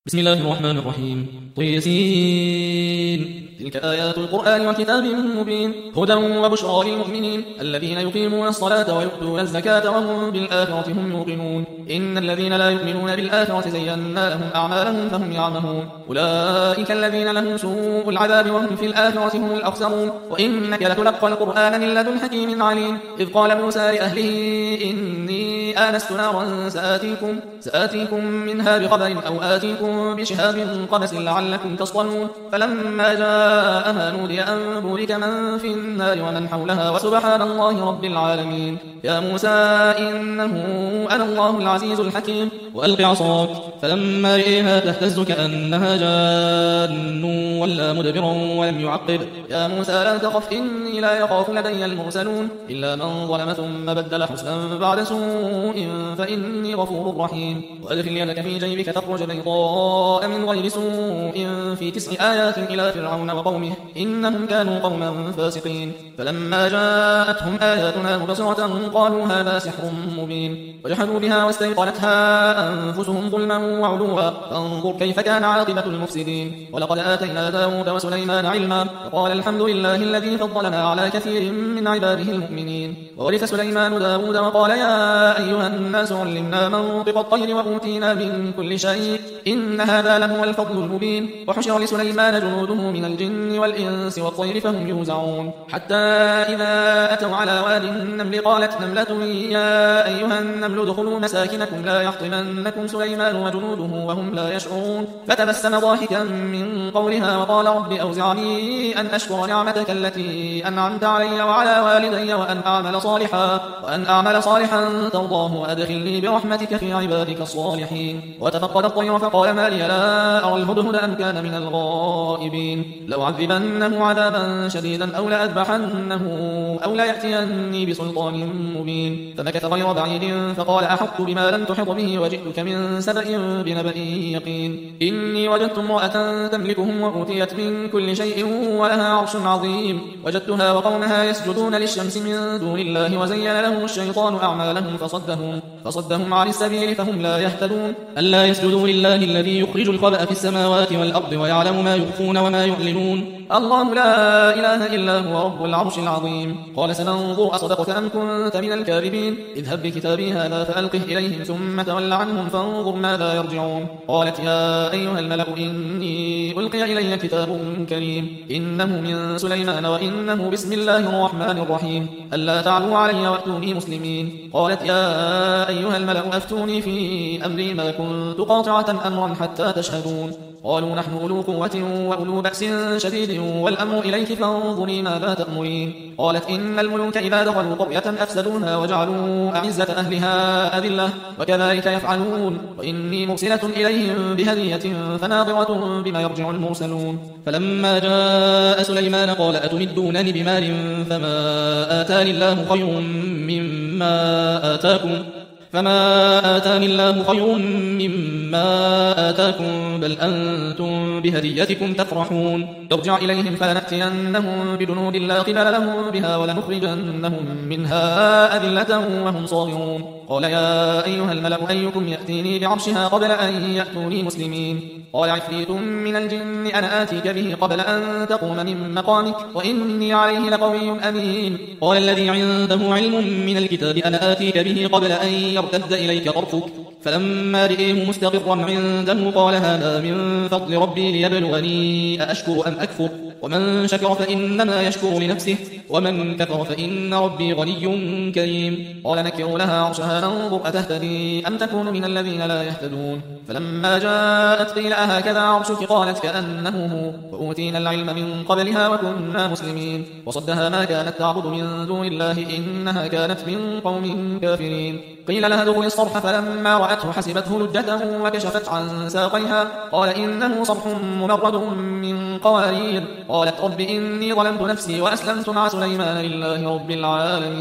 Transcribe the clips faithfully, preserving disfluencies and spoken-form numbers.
بسم الله الرحمن الرحيم. طيسين. تلك آيات القرآن وكتاب مبين هدى وبشرى للمؤمنين الذين يقيمون الصلاة ويؤتون الزكاة وهم بالآخرة هم يوقنون. إن الذين لا يؤمنون بالآخرة زينا لهم أعمالهم فهم يعمهون. أولئك الذين لهم سوء العذاب وهم في الآخرة هم الأخسرون. وإنك لتلقى القرآن من لدن حكيم عليم. إذ قال موسى لأهله إني آنست نارا سآتيكم, سآتيكم منها بخبر أو آتيكم بشهاب قبس لعلكم تصطلون. فلما جاءها نودي أن بورك من في النار ومن حولها وسبحان الله رب العالمين. يا موسى إنه أنا الله العزيز الحكيم. وألق عصاك فلما رئيها تهتز كأنها جان ولا مدبرا ولم يعقب. يا موسى لا تخف إني لا يخاف لدي المرسلون إلا من ظلم ثم بدل حسنا بعد سوء فإني غفور رحيم. وأدخل يدك في جيبك تخرج بيضاء من غير سوء في تسع آيات إلى فرعون وقومه إنهم كانوا قوما فاسقين. فلما جاءتهم آياتنا مبصرة قالوا هذا سحر مبين وجحدوا بها واستيقنتها أنفسهم ظلما وعلوا فانظر كيف كان عاقبة المفسدين. ولقد آتينا داود وسليمان علما وقال الحمد لله الذي فضلنا على كثير من عباده المؤمنين. وورث سليمان داود وقال يا أيها الناس علمنا منطق الطير وأوتينا من كل شيء إن هذا لهو الفضل المبين. وحشر لسليمان جنوده من الجن والإنس والطير فهم يوزعون حتى إذا أتوا على واد النمل قالت نملة يا أيها النمل ادخلوا مساكنكم لا يحطمنكم سليمان وجنوده وهم لا يشعرون. فتبسم ضاحكا من قولها وقال رب أوزعني أن أشكر نعمتك التي أنعمت علي وعلى والدي وأن أعمل صالحا وأن أعمل صالحا ترضاه وأدخلني برحمتك في عبادك الصالحين. وتفقد الطير فقال ما لي لا أرى الهدهد أم كان من الغائبين لو عذبنه عذابا شديدا أو لأذبحنه أو ليأتيني بسلطان مبين. فمكث غير بعيد فقال أحط بما لم تحط به وجئتك من سبأ بنبأ يقين. إني وجدت امرأة تملكهم وأوتيت من كل شيء ولها عرش عظيم. وجدتها وقومها يسجدون للشمس من دون الله وزين لهم الشيطان أعمالهم فصدهم, فصدهم عن السبيل فهم لا يهتدون. ألا يسجدوا لله الذي يخرج الخبأ في السماوات والأرض ويعلم ما يخفون وما يعلنون الله لا إله إلا هو رب العرش العظيم. قال سننظر أصدقت أم كنت من الكاذبين اذهب بكتابي هذا فألقه إليهم ثم تول عنهم فانظر ماذا يرجعون. قالت يا أيها الملأ إني ألقي إلي كتاب كريم إنه من سليمان وإنه بسم الله الرحمن الرحيم ألا تعلوا علي وأتوني مسلمين. قالت يا أيها الملأ أفتوني في أمري ما كنت قاطعة أمرا حتى تشهدون. قالوا نحن أولو قوة وأولو بأس شديد والأمر إليك فانظري ماذا تأمرين. قالت إن الملوك إذا دخلوا قرية أفسدوها وجعلوا أعزة أهلها أذلة وكذلك يفعلون. وإني مرسلة إليهم بهدية فناظرة بما يرجع المرسلون. فلما جاء سليمان قال أتمدونني بمال فما آتاني الله خير مما آتاكم فما آتاني الله خير مما آتاكم بل أنتم بهديتكم تفرحون. ارجع إليهم فلنأتينهم بجنود لا قبل لهم بها ولنخرجنهم منها أذلة وهم صاغرون. قال يا أيها الملأ أيكم يأتيني بعرشها قبل أن يأتوني مسلمين. قال عفريت من الجن أنا آتيك به قبل أن تقوم من مقامك وإني عليه لقوي أمين. قال الذي عنده علم من الكتاب أنا آتيك به قبل أن يرتد إليك طرفك فلما رئيه مستقرا عنده قال هذا من فضل ربي ليبلغني أأشكر أم أكفر ومن شكر فإنما يشكر لنفسه ومن كفر فإن ربي غني كريم. قال نكروا لها عرشها ننظر أتهتدي أم تكون من الذين لا يهتدون. فلما جاءت قيل أهكذا عرشك قالت كأنه هو وأوتينا العلم من قبلها وكنا مسلمين. وصدها ما كانت تعبد من دون الله إنها كانت من قوم كافرين. قيل لها ادخل الصرح فلما رأته حسبته لجة وكشفت عن ساقيها قال إنه صرح ممرد من قوارير. قالت رب إني ظلمت نفسي وأسلمت مع سليمان لله رب العالمين.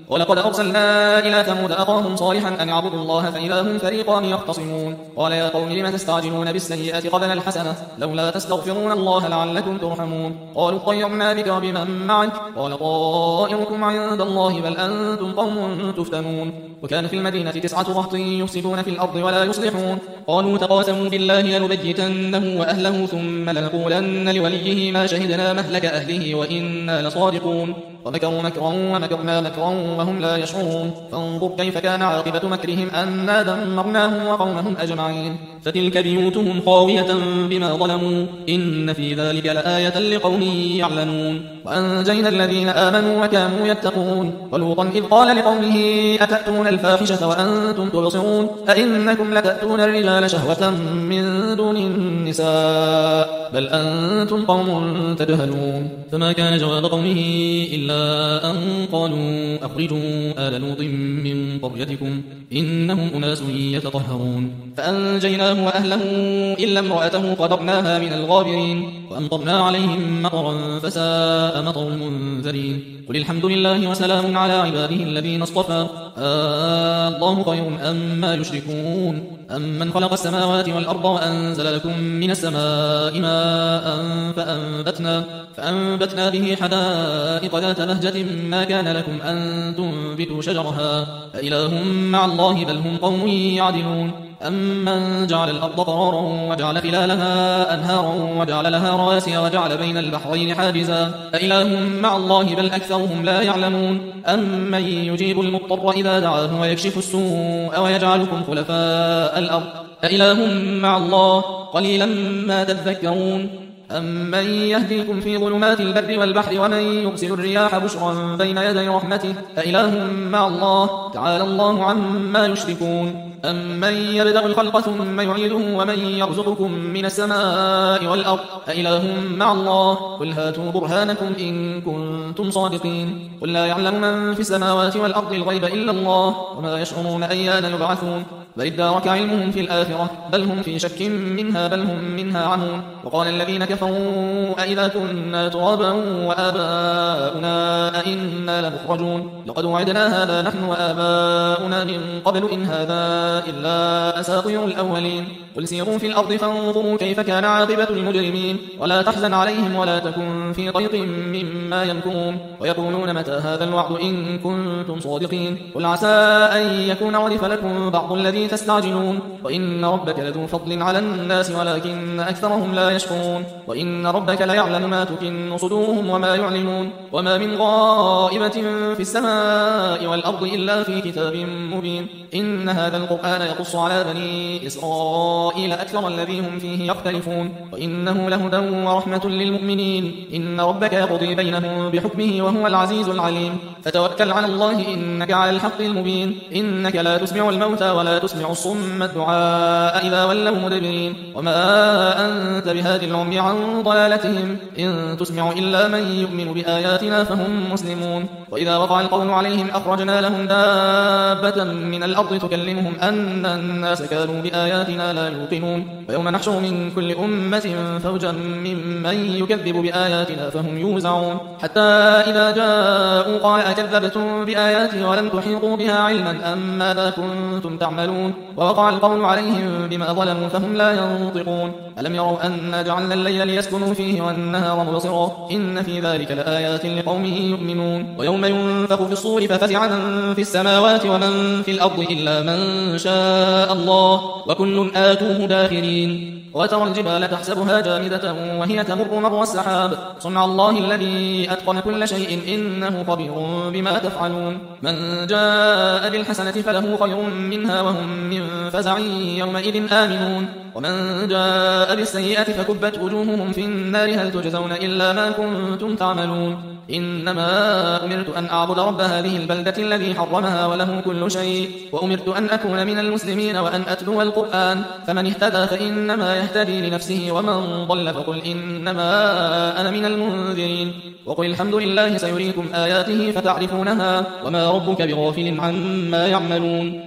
ولقد أرسلنا إلى ثمود أخاهم صالحا أن اعبدوا الله فإذا هم فريقان يختصمون قال يا قوم لم تستعجلون بالسيئة قبل الحسنة لولا تستغفرون الله لعلكم ترحمون قالوا طيرنا بك وبمن معك قال طائركم عند الله بل أنتم قوم تفتنون وكان في المدينة تسعة رهط يفسدون في الأرض ولا يصلحون قالوا تقاسموا بالله لنبيتنه وأهله ثم لنقولن لوليه ما شهدنا مهلك أهله وإنا لصادقون ومكروا مكرا ومكرنا مكرا وهم لا يشعرون فانظر كيف كان عاقبة مكرهم أنا دمرناهم وقومهم أجمعين فتلك بيوتهم خاوية بما ظلموا إن في ذلك لآية لقوم يعلمون وأنجينا الذين آمنوا وكانوا يتقون ولوطا إذ قال لقومه أتأتون الفاحشة وأنتم تبصرون أئنكم لتأتون الرجال شهوة من دون النساء بل أنتم قوم تجهلون فما كان جواب قومه إلا أن قالوا أخرجوا آل لوط من قريتكم إنهم أناس يتطهرون فأنجيناه وأهله إلا امرأته قدرناها من الغابرين وأمطرنا عليهم مطرا فساء مطر المنذرين قل الحمد لله وسلام على عباده الذين اصطفى آه الله خير أما يشركون أمن خلق السماوات والأرض وأنزل لكم من السماء ماء فأنبتنا, فأنبتنا به حدائق ذات بهجة ما كان لكم أن تنبتوا شجرها أإله مع الله بل هم قوم يعدلون أمن جعل الأرض قرارا وجعل خلالها أنهارا وجعل لها رواسي وجعل بين البحرين حاجزا أإله مع الله بل أكثرهم لا يعلمون أمن يجيب المضطر إذا دعاه ويكشف السوء ويجعلكم خلفاء الأرض أإله مع الله قليلا ما تذكرون أمن يهديكم في ظلمات البر والبحر ومن يرسل الرياح بشرا بين يدي رحمته أإله مع الله تعالى الله عما يشركون أمن يبدأ الخلق ثم يعيده ومن يرزقكم من السماء والأرض أإله مع الله قل هاتوا برهانكم إن كنتم صادقين قل لا يعلم من في السماوات والأرض الغيب إلا الله وما يشعرون أيان يبعثون بل ادارك علمهم في الآخرة بل هم في شك منها بل هم منها عمون وقال الذين كفروا أئذا كنا ترابا وآباؤنا أئنا لمخرجون لقد وعدنا هذا نحن وآباؤنا من قبل إن هذا إلا أساطير الأولين قل سيروا في الأرض فانظروا كيف كان عاقبة المجرمين ولا تحزن عليهم ولا تكن في ضيق مما يمكرون ويقولون متى هذا الوعد إن كنتم صادقين قل عسى أن يكون ردف لكم بعض الذي تستعجلون وإن ربك لذو فضل على الناس ولكن أكثرهم لا يشكرون وإن ربك ليعلم ما تكن صدورهم وما يعلنون وما من غائبة في السماء والأرض إلا في كتاب مبين إن هذا القرآن يقص على بني إسرائيل أكثر الذي هم فيه يختلفون وإنه لهدى ورحمة للمؤمنين إن ربك يقضي بينهم بحكمه وهو العزيز العليم فتوكل على الله إنك على الحق المبين إنك لا تسمع الموتى ولا تسمع الصم الدعاء إذا ولوا مدبرين وما أنت بهاد العمي عن ضلالتهم إن تسمع إلا من يؤمن بآياتنا فهم مسلمون وإذا وقع القول عليهم أخرجنا لهم دابة من الأرض تكلمهم أن الناس كانوا بآياتنا لا يوقنون ويوم نحشر من كل أمة فوجا ممن يكذب بآياتنا فهم يوزعون حتى إذا جاءوا قال أكذبتم بآياتي ولم تحيطوا بها علما أم ماذا كنتم تعملون ووقع القول عليهم بما ظلموا فهم لا ينطقون ألم يروا أنا جعلنا الليل ليسكنوا فيه والنهار مبصرا إن في ذلك لآيات لقوم يؤمنون ويوم ينفخ في الصور ففزع من في السماوات ومن في الأرض إلا من شاء الله وكل آتوه داخرين وترى الجبال تحسبها جامدة وهي تمر مر السحاب صنع الله الذي أتقن كل شيء إنه خبير بما تفعلون من جاء بالحسنة فله خير منها وهم من فزع يومئذ آمنون ومن جاء بالسيئة فكبت وجوههم في النار هل تجزون إلا ما كنتم تعملون إنما أمرت أن أعبد رب هذه البلدة الذي حرمها وله كل شيء وأمرت أن أكون من المسلمين وأن أتلو القرآن فمن اهتدى فإنما يهتدي لنفسه ومن ضل فقل إنما أنا من المنذرين وقل الحمد لله سيريكم آياته فتعرفونها وما ربك بغافل عما يعملون